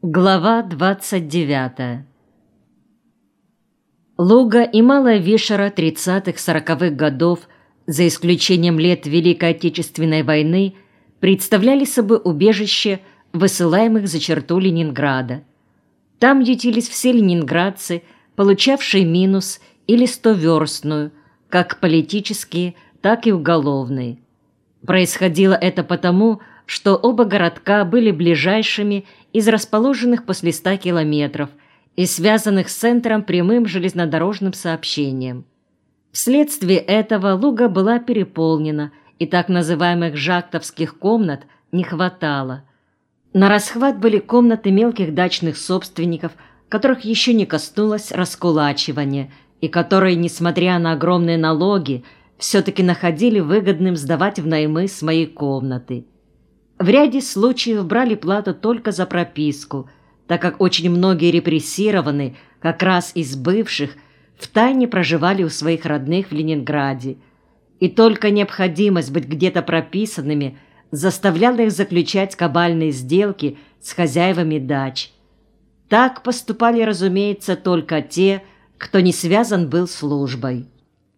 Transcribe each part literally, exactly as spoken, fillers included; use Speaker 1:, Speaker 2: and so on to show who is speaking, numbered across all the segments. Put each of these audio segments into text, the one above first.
Speaker 1: Глава двадцать девятая. Луга и Малая Вишера тридцатых-сороковых годов, за исключением лет Великой Отечественной войны, представляли собой убежище высылаемых за черту Ленинграда. Там ютились все ленинградцы, получавшие минус или стоверстную, как политические, так и уголовные. Происходило это потому, что оба городка были ближайшими из расположенных после ста километров и связанных с центром прямым железнодорожным сообщением. Вследствие этого Луга была переполнена, и так называемых жактовских комнат не хватало. На расхват были комнаты мелких дачных собственников, которых еще не коснулось раскулачивание, и которые, несмотря на огромные налоги, все-таки находили выгодным сдавать в наймы свои комнаты. В ряде случаев брали плату только за прописку, так как очень многие репрессированные, как раз из бывших, втайне проживали у своих родных в Ленинграде, и только необходимость быть где-то прописанными заставляла их заключать кабальные сделки с хозяевами дач. Так поступали, разумеется, только те, кто не связан был службой.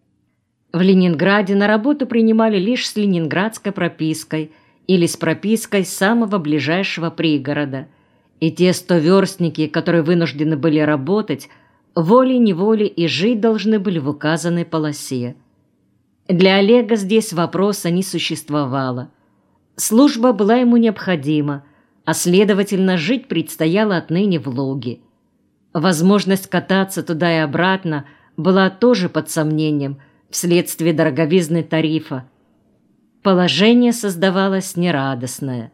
Speaker 1: В Ленинграде на работу принимали лишь с ленинградской пропиской или с пропиской самого ближайшего пригорода, и те стоверстники, которые вынуждены были работать, волей-неволей и жить должны были в указанной полосе. Для Олега здесь вопроса не существовало. Служба была ему необходима, а, следовательно, жить предстояло отныне в Луге. Возможность кататься туда и обратно была тоже под сомнением вследствие дороговизны тарифа. Положение создавалось нерадостное.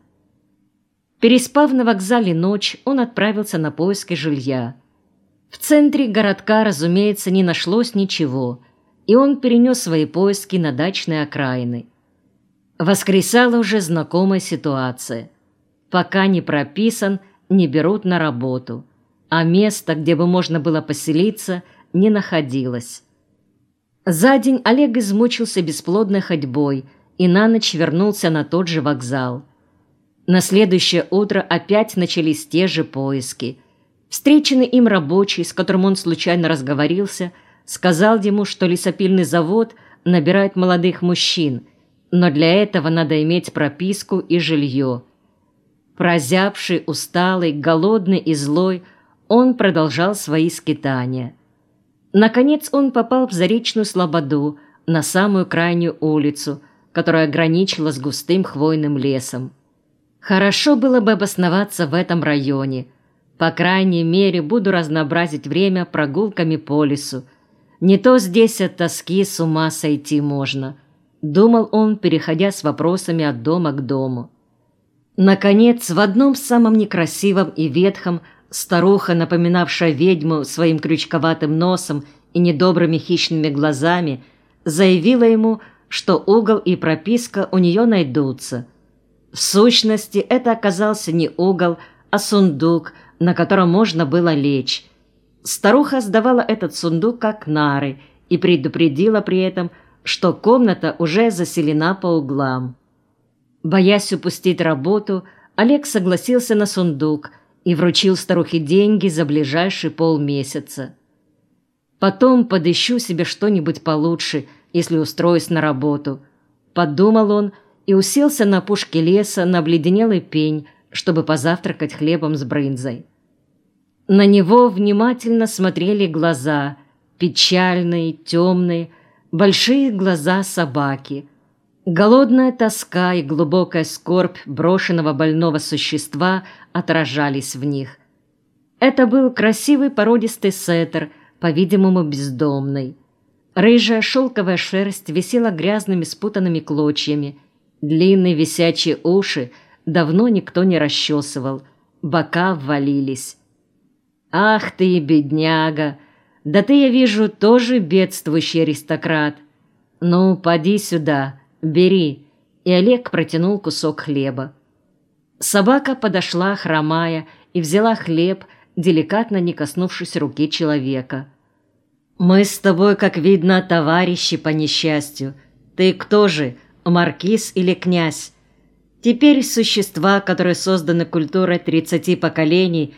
Speaker 1: Переспав на вокзале ночь, он отправился на поиски жилья. В центре городка, разумеется, не нашлось ничего, и он перенес свои поиски на дачные окраины. Воскресала уже знакомая ситуация. Пока не прописан, не берут на работу, а место, где бы можно было поселиться, не находилось. За день Олег измучился бесплодной ходьбой и на ночь вернулся на тот же вокзал. На следующее утро опять начались те же поиски. Встреченный им рабочий, с которым он случайно разговорился, сказал ему, что лесопильный завод набирает молодых мужчин, но для этого надо иметь прописку и жилье. Прозябший, усталый, голодный и злой, он продолжал свои скитания. Наконец он попал в Заречную слободу, на самую крайнюю улицу, которая граничила с густым хвойным лесом. Хорошо было бы обосноваться в этом районе. По крайней мере, буду разнообразить время прогулками по лесу. Не то здесь от тоски с ума сойти можно, думал он, переходя с вопросами от дома к дому. Наконец, в одном самом некрасивом и ветхом старуха, напоминавшая ведьму своим крючковатым носом и недобрыми хищными глазами, заявила ему, что угол и прописка у нее найдутся. В сущности, это оказался не угол, а сундук, на котором можно было лечь. Старуха сдавала этот сундук как нары и предупредила при этом, что комната уже заселена по углам. Боясь упустить работу, Олег согласился на сундук и вручил старухе деньги за ближайшие полмесяца. «Потом подыщу себе что-нибудь получше, если устроюсь на работу», — подумал он и уселся на опушке леса на обледенелый пень, чтобы позавтракать хлебом с брынзой. На него внимательно смотрели глаза, печальные, темные, большие глаза собаки. Голодная тоска и глубокая скорбь брошенного больного существа отражались в них. Это был красивый породистый сеттер, по-видимому, бездомный. Рыжая шелковая шерсть висела грязными спутанными клочьями, длинные висячие уши давно никто не расчесывал, бока ввалились. «Ах ты, бедняга! Да ты, я вижу, тоже бедствующий аристократ. Ну, поди сюда, бери!» И Олег протянул кусок хлеба. Собака подошла, хромая, и взяла хлеб, деликатно не коснувшись руки человека. «Мы с тобой, как видно, товарищи по несчастью. Ты кто же, маркиз или князь? Теперь существа, которые созданы культурой тридцати поколений,